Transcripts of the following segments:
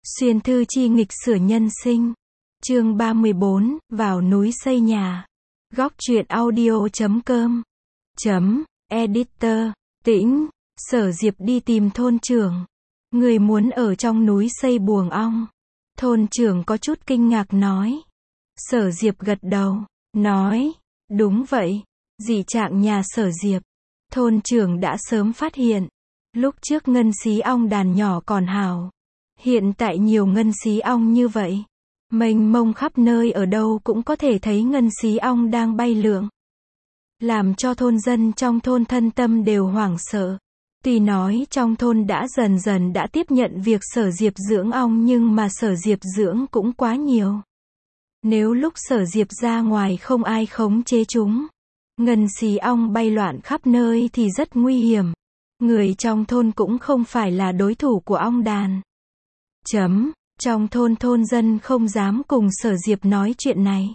Xuyên thư chi nghịch sửa nhân sinh. Chương 34, vào núi xây nhà. Góc truyện audio.com. Editor. Tĩnh, Sở Diệp đi tìm thôn trưởng. Người muốn ở trong núi xây buồng ong. Thôn trưởng có chút kinh ngạc nói. Sở Diệp gật đầu, nói, đúng vậy, dị trạng nhà Sở Diệp. Thôn trưởng đã sớm phát hiện. Lúc trước ngân xí ong đàn nhỏ còn hào. Hiện tại nhiều ngân xí ong như vậy. Mênh mông khắp nơi, ở đâu cũng có thể thấy ngân xí ong đang bay lượn. Làm cho thôn dân trong thôn thân tâm đều hoảng sợ. Tuy nói trong thôn đã dần dần đã tiếp nhận việc Sở Diệp dưỡng ong, nhưng mà Sở Diệp dưỡng cũng quá nhiều. Nếu lúc Sở Diệp ra ngoài không ai khống chế chúng, ngân xí ong bay loạn khắp nơi thì rất nguy hiểm. Người trong thôn cũng không phải là đối thủ của ong đàn. Trong thôn dân không dám cùng Sở Diệp nói chuyện này.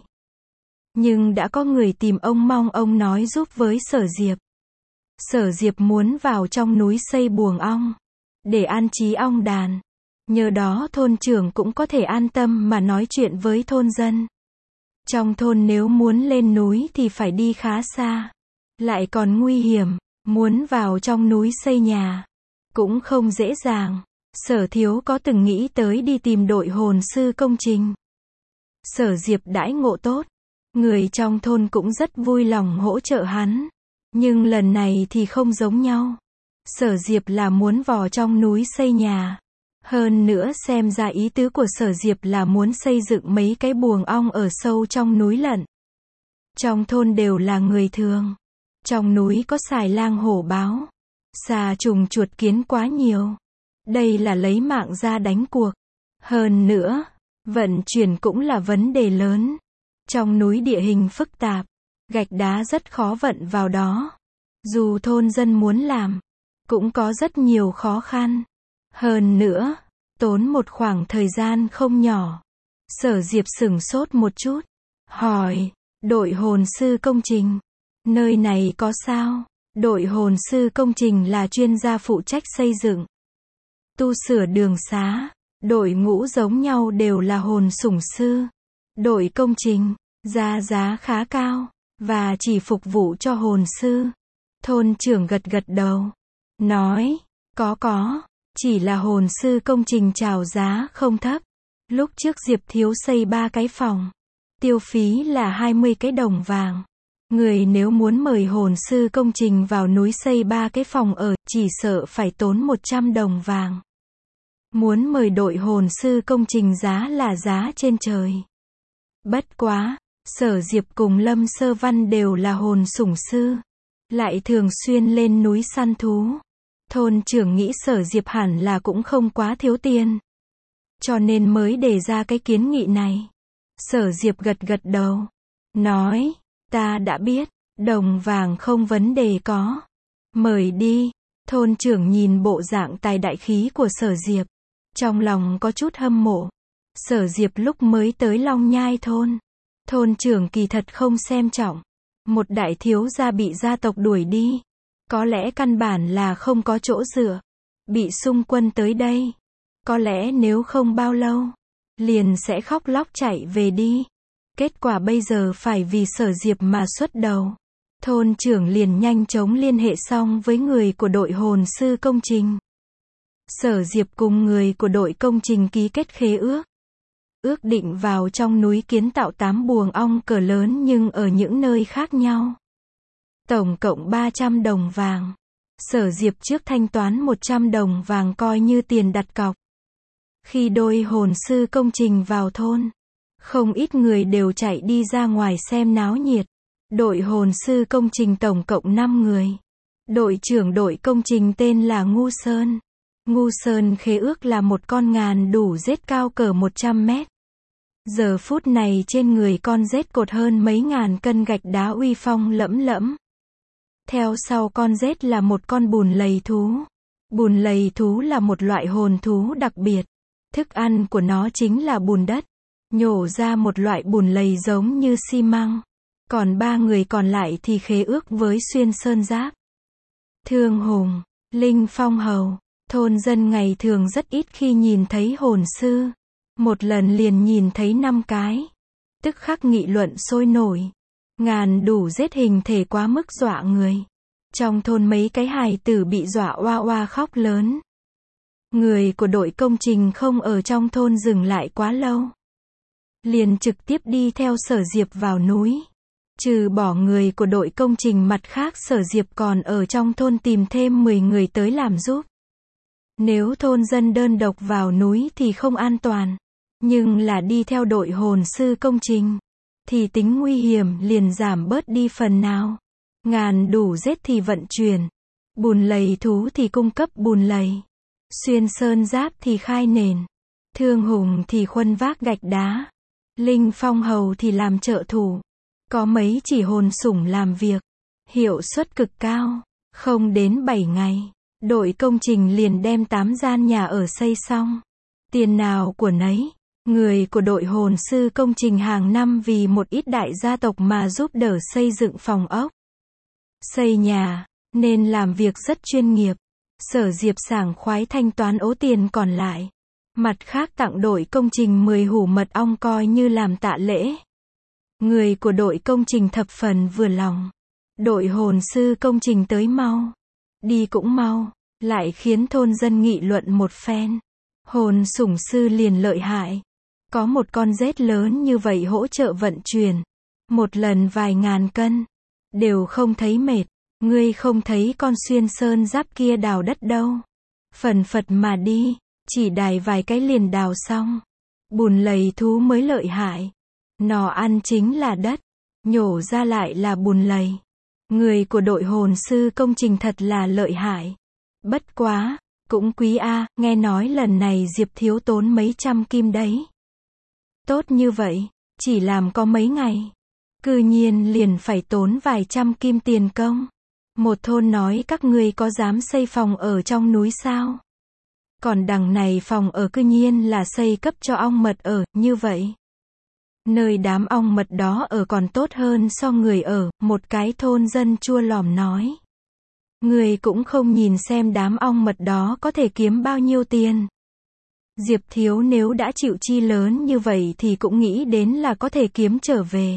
Nhưng đã có người tìm ông, mong ông nói giúp với Sở Diệp. Sở Diệp muốn vào trong núi xây buồng ong, để an trí ong đàn. Nhờ đó thôn trưởng cũng có thể an tâm mà nói chuyện với thôn dân. Trong thôn nếu muốn lên núi thì phải đi khá xa. Lại còn nguy hiểm, muốn vào trong núi xây nhà cũng không dễ dàng. Sở Thiếu có từng nghĩ tới đi tìm đội hồn sư công trình. Sở Diệp đãi ngộ tốt, người trong thôn cũng rất vui lòng hỗ trợ hắn. Nhưng lần này thì không giống nhau. Sở Diệp là muốn vào trong núi xây nhà. Hơn nữa xem ra ý tứ của Sở Diệp là muốn xây dựng mấy cái buồng ong ở sâu trong núi lận. Trong thôn đều là người thường. Trong núi có xài lang hổ báo, xà trùng chuột kiến quá nhiều. Đây là lấy mạng ra đánh cuộc. Hơn nữa, vận chuyển cũng là vấn đề lớn. Trong núi địa hình phức tạp, gạch đá rất khó vận vào đó. Dù thôn dân muốn làm, cũng có rất nhiều khó khăn. Hơn nữa, tốn một khoảng thời gian không nhỏ. Sở Diệp sửng sốt một chút, hỏi, đội hồn sư công trình, nơi này có sao? Đội hồn sư công trình là chuyên gia phụ trách xây dựng, tu sửa đường xá. Đội ngũ giống nhau đều là hồn sủng sư. Đội công trình, giá khá cao, và chỉ phục vụ cho hồn sư. Thôn trưởng gật đầu, nói, có, chỉ là hồn sư công trình chào giá không thấp. Lúc trước Diệp Thiếu xây 3 cái phòng, tiêu phí là 20 cái đồng vàng. Người nếu muốn mời hồn sư công trình vào núi xây 3 cái phòng ở, chỉ sợ phải tốn 100 đồng vàng. Muốn mời đội hồn sư công trình giá là giá trên trời. Bất quá, Sở Diệp cùng Lâm Sơ Văn đều là hồn sủng sư, lại thường xuyên lên núi săn thú. Thôn trưởng nghĩ Sở Diệp hẳn là cũng không quá thiếu tiền, cho nên mới đề ra cái kiến nghị này. Sở Diệp gật đầu, nói, ta đã biết, đồng vàng không vấn đề có. Mời đi. Thôn trưởng nhìn bộ dạng tài đại khí của Sở Diệp, trong lòng có chút hâm mộ. Sở Diệp lúc mới tới Long Nhai thôn trưởng kỳ thật không xem trọng. Một đại thiếu gia bị gia tộc đuổi đi, có lẽ căn bản là không có chỗ dựa. Bị xung quân tới đây, có lẽ nếu không bao lâu, liền sẽ khóc lóc chạy về đi. Kết quả bây giờ phải vì Sở Diệp mà xuất đầu. Thôn trưởng liền nhanh chóng liên hệ xong với người của đội hồn sư công trình. Sở Diệp cùng người của đội công trình ký kết khế ước. Ước định vào trong núi kiến tạo 8 buồng ong cỡ lớn nhưng ở những nơi khác nhau. Tổng cộng 300 đồng vàng. Sở Diệp trước thanh toán 100 đồng vàng coi như tiền đặt cọc. Khi đôi hồn sư công trình vào thôn, không ít người đều chạy đi ra ngoài xem náo nhiệt. Đội hồn sư công trình tổng cộng 5 người. Đội trưởng đội công trình tên là Ngu Sơn. Ngu Sơn khế ước là một con ngàn đủ rết cao cỡ 100 mét. Giờ phút này trên người con rết cột hơn mấy ngàn cân gạch đá uy phong lẫm lẫm. Theo sau con rết là một con bùn lầy thú. Bùn lầy thú là một loại hồn thú đặc biệt. Thức ăn của nó chính là bùn đất. Nhổ ra một loại bùn lầy giống như xi măng. Còn 3 người còn lại thì khế ước với Xuyên Sơn Giáp, Thương Hùng, Linh Phong Hầu. Thôn dân ngày thường rất ít khi nhìn thấy hồn sư. Một lần liền nhìn thấy 5 cái. Tức khắc nghị luận sôi nổi. Ngàn đủ giết hình thể quá mức dọa người. Trong thôn mấy cái hài tử bị dọa oa oa khóc lớn. Người của đội công trình không ở trong thôn dừng lại quá lâu. Liền trực tiếp đi theo Sở Diệp vào núi. Trừ bỏ người của đội công trình, mặt khác Sở Diệp còn ở trong thôn tìm thêm 10 người tới làm giúp. Nếu thôn dân đơn độc vào núi thì không an toàn. Nhưng là đi theo đội hồn sư công trình, thì tính nguy hiểm liền giảm bớt đi phần nào. Ngàn đủ giết thì vận chuyển. Bùn lầy thú thì cung cấp bùn lầy. Xuyên sơn giáp thì khai nền. Thương hùng thì khuân vác gạch đá. Linh phong hầu thì làm trợ thủ. Có mấy chỉ hồn sủng làm việc. Hiệu suất cực cao. Không đến 7 ngày. Đội công trình liền đem 8 gian nhà ở xây xong. Tiền nào của nấy. Người của đội hồn sư công trình hàng năm vì một ít đại gia tộc mà giúp đỡ xây dựng phòng ốc, xây nhà, nên làm việc rất chuyên nghiệp. Sở Diệp sảng khoái thanh toán ố tiền còn lại. Mặt khác tặng đội công trình 10 hũ mật ong coi như làm tạ lễ. Người của đội công trình thập phần vừa lòng. Đội hồn sư công trình tới mau. Đi cũng mau. Lại khiến thôn dân nghị luận một phen. Hồn sủng sư liền lợi hại. Có một con rết lớn như vậy hỗ trợ vận chuyển. Một lần vài ngàn cân. Đều không thấy mệt. Ngươi không thấy con xuyên sơn giáp kia đào đất đâu. Phần phật mà đi. Chỉ đài vài cái liền đào xong. Bùn lầy thú mới lợi hại. Nó ăn chính là đất. Nhổ ra lại là bùn lầy. Người của đội hồn sư công trình thật là lợi hại. Bất quá, cũng quý a, nghe nói lần này Diệp thiếu tốn mấy trăm kim đấy. Tốt như vậy, chỉ làm có mấy ngày. Cư nhiên liền phải tốn vài trăm kim tiền công. Một thôn nói các ngươi có dám xây phòng ở trong núi sao? Còn đằng này phòng ở cư nhiên là xây cấp cho ong mật ở, như vậy. Nơi đám ong mật đó ở còn tốt hơn so người ở, một cái thôn dân chua lòm nói. Người cũng không nhìn xem đám ong mật đó có thể kiếm bao nhiêu tiền. Diệp thiếu nếu đã chịu chi lớn như vậy thì cũng nghĩ đến là có thể kiếm trở về.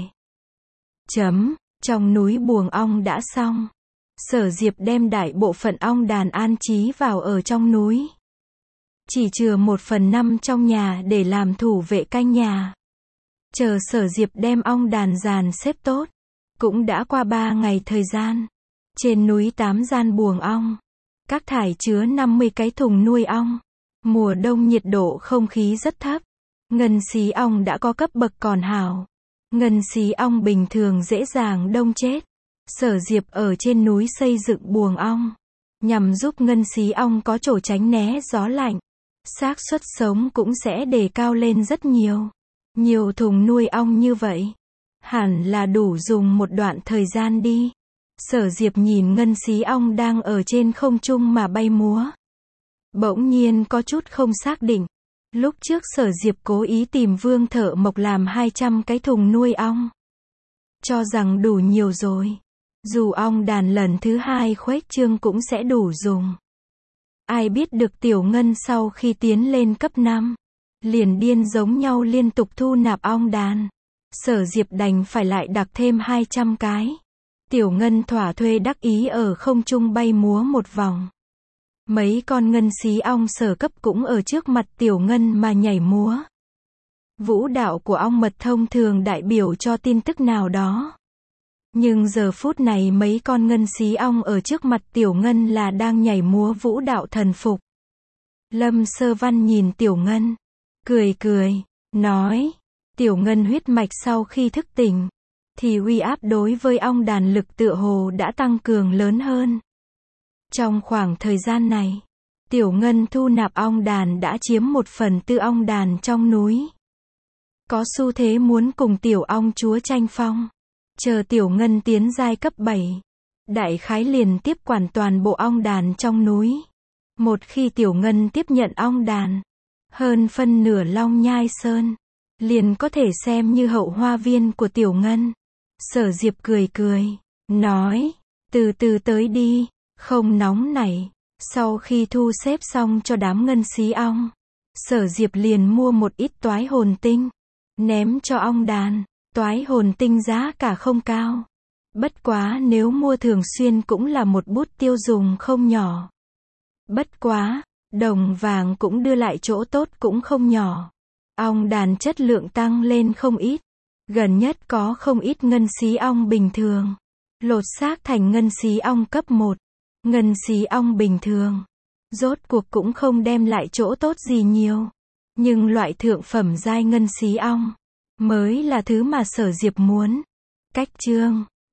Trong núi buồng ong đã xong. Sở Diệp đem đại bộ phận ong đàn an trí vào ở trong núi. Chỉ chừa 1/5 trong nhà để làm thủ vệ canh nhà. Chờ Sở Diệp đem ong đàn dàn xếp tốt. Cũng đã qua 3 ngày thời gian. Trên núi 8 gian buồng ong. Các thải chứa 50 cái thùng nuôi ong. Mùa đông nhiệt độ không khí rất thấp. Ngân xí ong đã có cấp bậc còn hảo. Ngân xí ong bình thường dễ dàng đông chết. Sở Diệp ở trên núi xây dựng buồng ong. Nhằm giúp ngân xí ong có chỗ tránh né gió lạnh. Xác suất sống cũng sẽ đề cao lên rất nhiều. Nhiều thùng nuôi ong như vậy. Hẳn là đủ dùng một đoạn thời gian đi. Sở Diệp nhìn ngân xí ong đang ở trên không trung mà bay múa. Bỗng nhiên có chút không xác định. Lúc trước Sở Diệp cố ý tìm Vương Thợ Mộc làm 200 cái thùng nuôi ong. Cho rằng đủ nhiều rồi. Dù ong đàn lần thứ 2 khuếch trương cũng sẽ đủ dùng. Ai biết được Tiểu Ngân sau khi tiến lên cấp 5. Liền điên giống nhau liên tục thu nạp ong đàn. Sở Diệp đành phải lại đặt thêm 200 cái. Tiểu Ngân thỏa thuê đắc ý ở không trung bay múa một vòng. Mấy con ngân xí ong sở cấp cũng ở trước mặt Tiểu Ngân mà nhảy múa. Vũ đạo của ong mật thông thường đại biểu cho tin tức nào đó. Nhưng giờ phút này mấy con ngân xí ong ở trước mặt Tiểu Ngân là đang nhảy múa vũ đạo thần phục. Lâm Sơ Văn nhìn Tiểu Ngân, cười, nói, Tiểu Ngân huyết mạch sau khi thức tỉnh, thì uy áp đối với ong đàn lực tựa hồ đã tăng cường lớn hơn. Trong khoảng thời gian này, Tiểu Ngân thu nạp ong đàn đã chiếm 1/4 ong đàn trong núi. Có xu thế muốn cùng tiểu ong chúa tranh phong. Chờ Tiểu Ngân tiến giai cấp 7. Đại khái liền tiếp quản toàn bộ ong đàn trong núi. Một khi Tiểu Ngân tiếp nhận ong đàn, hơn phân nửa Long Nhai Sơn, liền có thể xem như hậu hoa viên của Tiểu Ngân. Sở Diệp cười, nói, từ từ tới đi, không nóng nảy. Sau khi thu xếp xong cho đám ngân xí ong, Sở Diệp liền mua một ít toái hồn tinh, ném cho ong đàn. Toái hồn tinh giá cả không cao. Bất quá nếu mua thường xuyên cũng là một bút tiêu dùng không nhỏ. Bất quá, đồng vàng cũng đưa lại chỗ tốt cũng không nhỏ. Ong đàn chất lượng tăng lên không ít. Gần nhất có không ít ngân xí ong bình thường lột xác thành ngân xí ong cấp 1. Ngân xí ong bình thường rốt cuộc cũng không đem lại chỗ tốt gì nhiều. Nhưng loại thượng phẩm giai ngân xí ong mới là thứ mà Sở Diệp muốn. Cách chương